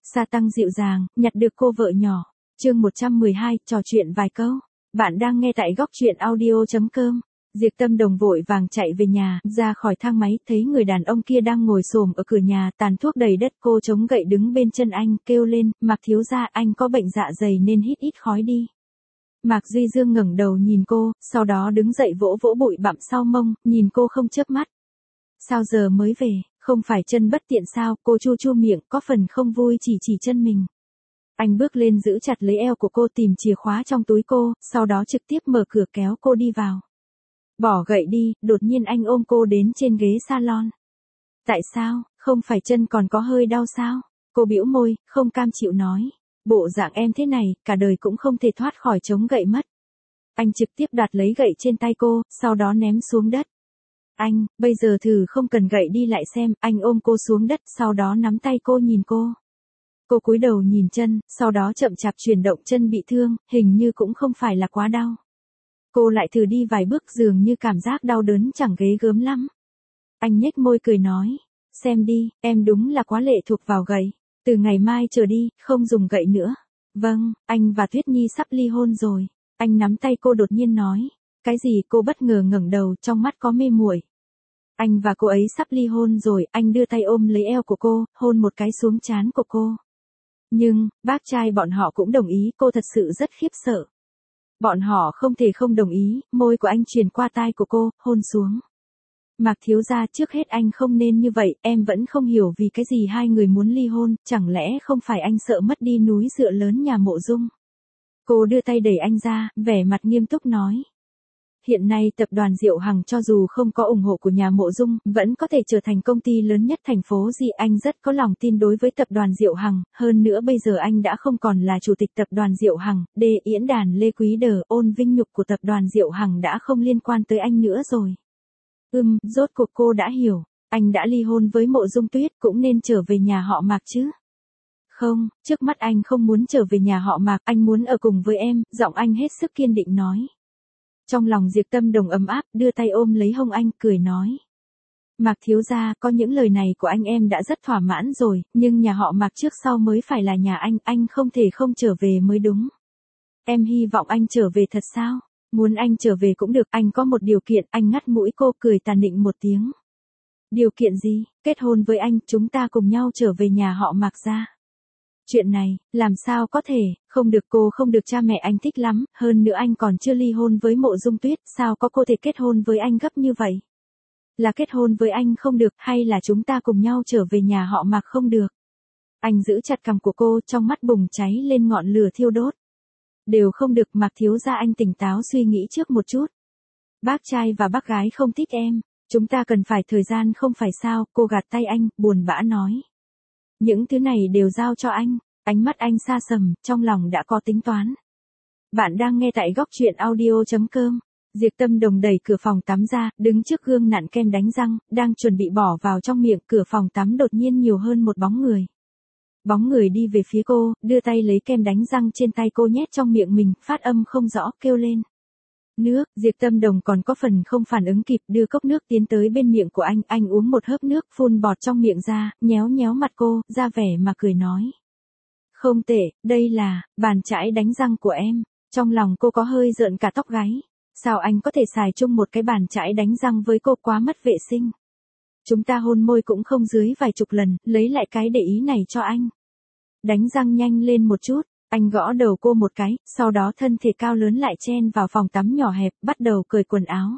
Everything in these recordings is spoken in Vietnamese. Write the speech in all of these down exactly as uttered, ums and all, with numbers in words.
Sa Tăng dịu dàng, nhặt được cô vợ nhỏ. Chương một trăm mười hai, trò chuyện vài câu. Bạn đang nghe tại góc truyện audio chấm com. Diệp Tâm Đồng vội vàng chạy về nhà, ra khỏi thang máy, thấy người đàn ông kia đang ngồi xổm ở cửa nhà, tàn thuốc đầy đất, cô chống gậy đứng bên chân anh, kêu lên, Mạc thiếu gia, anh có bệnh dạ dày nên hít ít khói đi. Mạc Duy Dương ngẩng đầu nhìn cô, sau đó đứng dậy vỗ vỗ bụi bặm sau mông, nhìn cô không chớp mắt. Sao giờ mới về, không phải chân bất tiện sao? Cô chu chu miệng, có phần không vui chỉ chỉ chân mình. Anh bước lên giữ chặt lấy eo của cô, tìm chìa khóa trong túi cô, sau đó trực tiếp mở cửa kéo cô đi vào. Bỏ gậy đi, đột nhiên anh ôm cô đến trên ghế salon. Tại sao, không phải chân còn có hơi đau sao? Cô bĩu môi, không cam chịu nói. Bộ dạng em thế này, cả đời cũng không thể thoát khỏi chống gậy mất. Anh trực tiếp đoạt lấy gậy trên tay cô, sau đó ném xuống đất. Anh, bây giờ thử không cần gậy đi lại xem, anh ôm cô xuống đất, sau đó nắm tay cô nhìn cô. Cô cúi đầu nhìn chân, sau đó chậm chạp chuyển động chân bị thương, hình như cũng không phải là quá đau. Cô lại thử đi vài bước, dường như cảm giác đau đớn chẳng ghê gớm lắm. Anh nhếch môi cười nói, xem đi, em đúng là quá lệ thuộc vào gậy. Từ ngày mai trở đi, không dùng gậy nữa. Vâng, anh và Tuyết Nhi sắp ly hôn rồi. Anh nắm tay cô đột nhiên nói. Cái gì? Cô bất ngờ ngẩng đầu, trong mắt có mê muội. Anh và cô ấy sắp ly hôn rồi, anh đưa tay ôm lấy eo của cô, hôn một cái xuống trán của cô. Nhưng, bác trai bọn họ cũng đồng ý, cô thật sự rất khiếp sợ. Bọn họ không thể không đồng ý, môi của anh truyền qua tai của cô, hôn xuống. Mạc thiếu gia, trước hết anh không nên như vậy, em vẫn không hiểu vì cái gì hai người muốn ly hôn, chẳng lẽ không phải anh sợ mất đi núi dựa lớn nhà Mộ Dung. Cô đưa tay đẩy anh ra, vẻ mặt nghiêm túc nói. Hiện nay tập đoàn Diệu Hằng cho dù không có ủng hộ của nhà Mộ Dung, vẫn có thể trở thành công ty lớn nhất thành phố Di. Anh rất có lòng tin đối với tập đoàn Diệu Hằng, hơn nữa bây giờ anh đã không còn là chủ tịch tập đoàn Diệu Hằng, đê Yến Đàn Lê Quý Đờ, ôn vinh nhục của tập đoàn Diệu Hằng đã không liên quan tới anh nữa rồi. Ừm, rốt cuộc cô đã hiểu, anh đã ly hôn với Mộ Dung Tuyết, cũng nên trở về nhà họ Mạc chứ. Không, trước mắt anh không muốn trở về nhà họ Mạc, anh muốn ở cùng với em, giọng anh hết sức kiên định nói. Trong lòng Diệp Tâm Đồng ấm áp, đưa tay ôm lấy hông anh, cười nói. Mạc thiếu gia, có những lời này của anh em đã rất thỏa mãn rồi, nhưng nhà họ Mạc trước sau mới phải là nhà anh, anh không thể không trở về mới đúng. Em hy vọng anh trở về thật sao? Muốn anh trở về cũng được, anh có một điều kiện, anh ngắt mũi cô, cười tàn nịnh một tiếng. Điều kiện gì? Kết hôn với anh, chúng ta cùng nhau trở về nhà họ Mạc gia. Chuyện này, làm sao có thể, không được, cô không được, cha mẹ anh thích lắm, hơn nữa anh còn chưa ly hôn với Mộ Dung Tuyết, sao có cô thể kết hôn với anh gấp như vậy? Là kết hôn với anh không được, hay là chúng ta cùng nhau trở về nhà họ Mạc không được? Anh giữ chặt cằm của cô, trong mắt bùng cháy lên ngọn lửa thiêu đốt. Đều không được, Mạc thiếu gia, anh tỉnh táo suy nghĩ trước một chút. Bác trai và bác gái không thích em, chúng ta cần phải thời gian không phải sao? Cô gạt tay anh, buồn bã nói. Những thứ này đều giao cho anh, ánh mắt anh xa sầm, trong lòng đã có tính toán. Bạn đang nghe tại góc truyện audio chấm com. Diệp Tâm Đồng đẩy cửa phòng tắm ra, đứng trước gương nặn kem đánh răng, đang chuẩn bị bỏ vào trong miệng, cửa phòng tắm đột nhiên nhiều hơn một bóng người. Bóng người đi về phía cô, đưa tay lấy kem đánh răng trên tay cô nhét trong miệng mình, phát âm không rõ, kêu lên. Nước, Diệp Tâm Đồng còn có phần không phản ứng kịp, đưa cốc nước tiến tới bên miệng của anh, anh uống một hớp nước, phun bọt trong miệng ra, nhéo nhéo mặt cô, ra vẻ mà cười nói. Không tệ, đây là, bàn chải đánh răng của em, trong lòng cô có hơi rợn cả tóc gáy, sao anh có thể xài chung một cái bàn chải đánh răng với cô, quá mất vệ sinh. Chúng ta hôn môi cũng không dưới vài chục lần, lấy lại cái để ý này cho anh. Đánh răng nhanh lên một chút. Anh gõ đầu cô một cái, sau đó thân thể cao lớn lại chen vào phòng tắm nhỏ hẹp, bắt đầu cởi quần áo.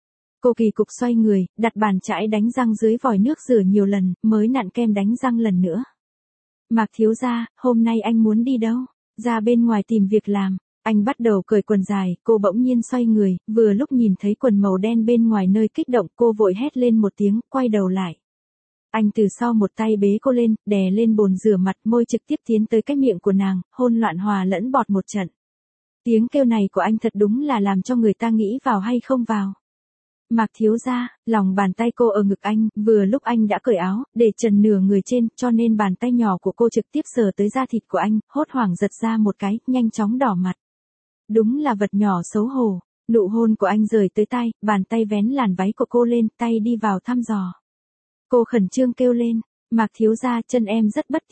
Cô kỳ cục xoay người, đặt bàn chải đánh răng dưới vòi nước rửa nhiều lần, mới nặn kem đánh răng lần nữa. Mạc thiếu gia, hôm nay anh muốn đi đâu? Ra bên ngoài tìm việc làm. Anh bắt đầu cởi quần dài, cô bỗng nhiên xoay người, vừa lúc nhìn thấy quần màu đen bên ngoài nơi kích động, cô vội hét lên một tiếng, quay đầu lại. Anh từ sau một tay bế cô lên, đè lên bồn rửa mặt, môi trực tiếp tiến tới cái miệng của nàng, hôn loạn hòa lẫn bọt một trận. Tiếng kêu này của anh thật đúng là làm cho người ta nghĩ vào hay không vào. Mạc thiếu gia, lòng bàn tay cô ở ngực anh, vừa lúc anh đã cởi áo, để trần nửa người trên, cho nên bàn tay nhỏ của cô trực tiếp sờ tới da thịt của anh, hốt hoảng giật ra một cái, nhanh chóng đỏ mặt. Đúng là vật nhỏ xấu hổ, nụ hôn của anh rời tới tay, bàn tay vén làn váy của cô lên, tay đi vào thăm dò. Cô khẩn trương kêu lên, Mạc thiếu gia, chân em rất bất tiện.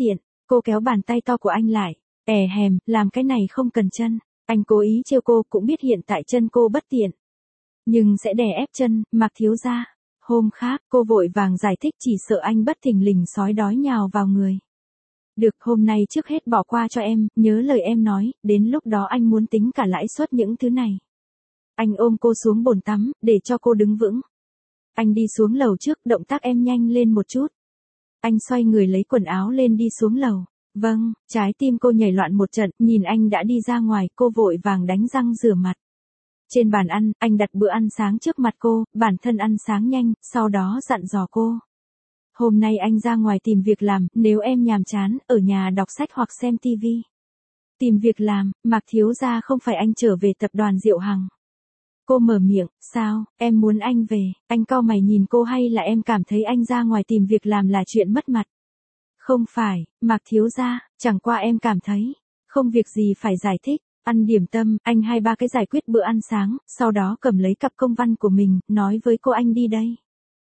Cô kéo bàn tay to của anh lại. È hèm, làm cái này không cần chân. Anh cố ý trêu cô, cũng biết hiện tại chân cô bất tiện. Nhưng sẽ đè ép chân, Mạc thiếu gia. Hôm khác, cô vội vàng giải thích chỉ sợ anh bất thình lình sói đói nhào vào người. Được, hôm nay trước hết bỏ qua cho em, nhớ lời em nói, đến lúc đó anh muốn tính cả lãi suất những thứ này. Anh ôm cô xuống bồn tắm, để cho cô đứng vững. Anh đi xuống lầu trước, động tác em nhanh lên một chút. Anh xoay người lấy quần áo lên đi xuống lầu. Vâng, trái tim cô nhảy loạn một trận, nhìn anh đã đi ra ngoài, cô vội vàng đánh răng rửa mặt. Trên bàn ăn, anh đặt bữa ăn sáng trước mặt cô, bản thân ăn sáng nhanh, sau đó dặn dò cô. Hôm nay anh ra ngoài tìm việc làm, nếu em nhàm chán, ở nhà đọc sách hoặc xem tivi. Tìm việc làm, Mạc thiếu gia không phải anh trở về tập đoàn Diệu Hằng. Cô mở miệng, sao, em muốn anh về, anh cau mày nhìn cô hay là em cảm thấy anh ra ngoài tìm việc làm là chuyện mất mặt? Không phải, Mạc thiếu gia, chẳng qua em cảm thấy, không việc gì phải giải thích. Ăn điểm tâm, anh hai ba cái giải quyết bữa ăn sáng, sau đó cầm lấy cặp công văn của mình, nói với cô anh đi đây.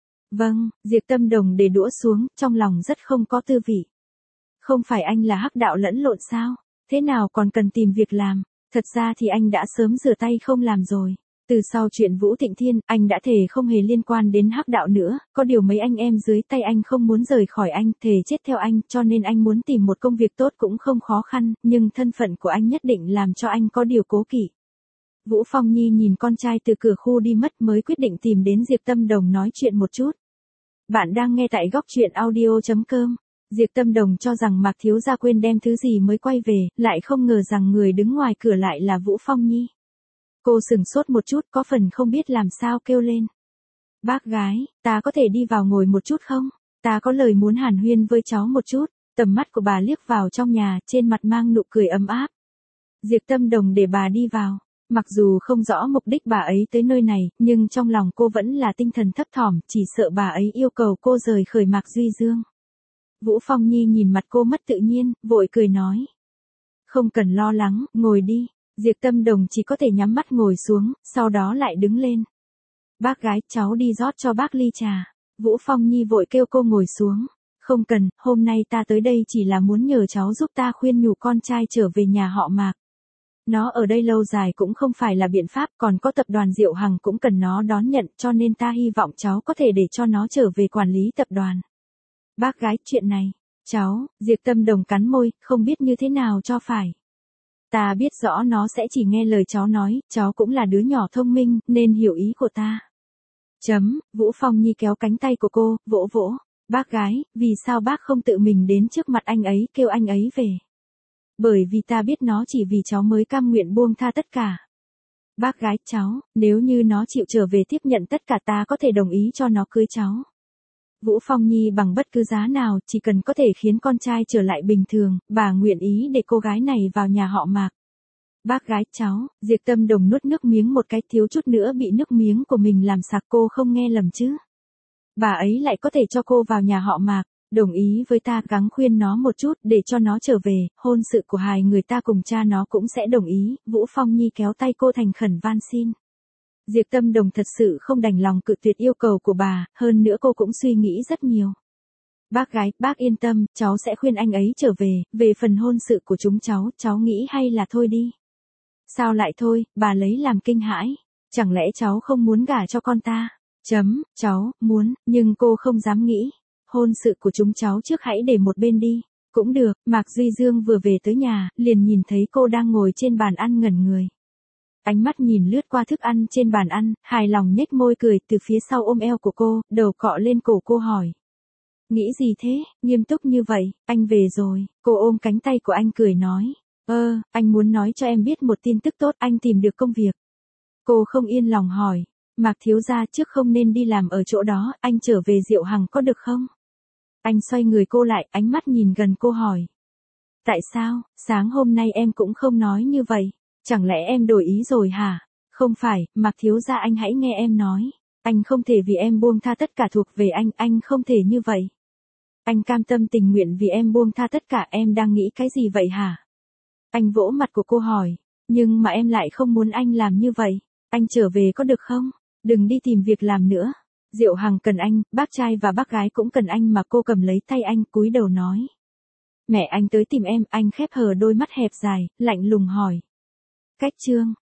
Vâng, Diệp Tâm Đồng để đũa xuống, trong lòng rất không có tư vị. Không phải anh là hắc đạo lẫn lộn sao? Thế nào còn cần tìm việc làm? Thật ra thì anh đã sớm rửa tay không làm rồi. Từ sau chuyện Vũ Thịnh Thiên, anh đã thề không hề liên quan đến hắc đạo nữa, có điều mấy anh em dưới tay anh không muốn rời khỏi anh, thề chết theo anh, cho nên anh muốn tìm một công việc tốt cũng không khó khăn, nhưng thân phận của anh nhất định làm cho anh có điều cố kỵ. Vũ Phong Nhi nhìn con trai từ cửa khu đi mất mới quyết định tìm đến Diệp Tâm Đồng nói chuyện một chút. Bạn đang nghe tại góc truyện audio chấm com. Diệp Tâm Đồng cho rằng Mạc thiếu gia quên đem thứ gì mới quay về, lại không ngờ rằng người đứng ngoài cửa lại là Vũ Phong Nhi. Cô sừng sốt một chút, có phần không biết làm sao kêu lên. Bác gái, ta có thể đi vào ngồi một chút không? Ta có lời muốn hàn huyên với cháu một chút. Tầm mắt của bà liếc vào trong nhà, trên mặt mang nụ cười ấm áp. Diệp Tâm Đồng để bà đi vào. Mặc dù không rõ mục đích bà ấy tới nơi này, nhưng trong lòng cô vẫn là tinh thần thấp thỏm, chỉ sợ bà ấy yêu cầu cô rời khỏi Mạc Duy Dương. Vũ Phong Nhi nhìn mặt cô mất tự nhiên, vội cười nói. Không cần lo lắng, ngồi đi. Diệp Tâm Đồng chỉ có thể nhắm mắt ngồi xuống, sau đó lại đứng lên. Bác gái, cháu đi rót cho bác ly trà. Vũ Phong Nhi vội kêu cô ngồi xuống. Không cần, hôm nay ta tới đây chỉ là muốn nhờ cháu giúp ta khuyên nhủ con trai trở về nhà họ Mạc. Nó ở đây lâu dài cũng không phải là biện pháp, còn có tập đoàn Diệu Hằng cũng cần nó đón nhận, cho nên ta hy vọng cháu có thể để cho nó trở về quản lý tập đoàn. Bác gái, chuyện này, cháu, Diệp Tâm Đồng cắn môi, không biết như thế nào cho phải. Ta biết rõ nó sẽ chỉ nghe lời cháu nói, cháu cũng là đứa nhỏ thông minh, nên hiểu ý của ta. Chấm, Vũ Phong Nhi kéo cánh tay của cô, vỗ vỗ. Bác gái, vì sao bác không tự mình đến trước mặt anh ấy kêu anh ấy về? Bởi vì ta biết nó chỉ vì cháu mới cam nguyện buông tha tất cả. Bác gái, cháu, nếu như nó chịu trở về tiếp nhận tất cả ta có thể đồng ý cho nó cưới cháu. Vũ Phong Nhi bằng bất cứ giá nào, chỉ cần có thể khiến con trai trở lại bình thường, bà nguyện ý để cô gái này vào nhà họ Mạc. Bác gái, cháu, Diệp Tâm Đồng nuốt nước miếng một cái, thiếu chút nữa bị nước miếng của mình làm sặc, cô không nghe lầm chứ. Bà ấy lại có thể cho cô vào nhà họ Mạc, đồng ý với ta, gắng khuyên nó một chút để cho nó trở về, hôn sự của hai người ta cùng cha nó cũng sẽ đồng ý. Vũ Phong Nhi kéo tay cô thành khẩn van xin. Diệp Tâm Đồng thật sự không đành lòng cự tuyệt yêu cầu của bà, hơn nữa cô cũng suy nghĩ rất nhiều. Bác gái, bác yên tâm, cháu sẽ khuyên anh ấy trở về, về phần hôn sự của chúng cháu, cháu nghĩ hay là thôi đi. Sao lại thôi, bà lấy làm kinh hãi, chẳng lẽ cháu không muốn gả cho con ta? Chấm, cháu, muốn, nhưng cô không dám nghĩ. Hôn sự của chúng cháu trước hãy để một bên đi. Cũng được, Mạc Duy Dương vừa về tới nhà, liền nhìn thấy cô đang ngồi trên bàn ăn ngẩn người. Ánh mắt nhìn lướt qua thức ăn trên bàn ăn, hài lòng nhếch môi cười, từ phía sau ôm eo của cô, đầu cọ lên cổ cô hỏi. Nghĩ gì thế, nghiêm túc như vậy, anh về rồi. Cô ôm cánh tay của anh cười nói. Ơ, anh muốn nói cho em biết một tin tức tốt, anh tìm được công việc. Cô không yên lòng hỏi. Mạc thiếu gia, trước không nên đi làm ở chỗ đó, anh trở về Diệu Hằng có được không? Anh xoay người cô lại, ánh mắt nhìn gần cô hỏi. Tại sao, sáng hôm nay em cũng không nói như vậy? Chẳng lẽ em đổi ý rồi hả? Không phải, Mạc thiếu gia, anh hãy nghe em nói. Anh không thể vì em buông tha tất cả thuộc về anh, anh không thể như vậy. Anh cam tâm tình nguyện vì em buông tha tất cả, em đang nghĩ cái gì vậy hả? Anh vỗ mặt của cô hỏi. Nhưng mà em lại không muốn anh làm như vậy. Anh trở về có được không? Đừng đi tìm việc làm nữa. Diệu Hằng cần anh, bác trai và bác gái cũng cần anh, mà cô cầm lấy tay anh, cúi đầu nói. Mẹ anh tới tìm em, anh khép hờ đôi mắt hẹp dài, lạnh lùng hỏi. Cách chương.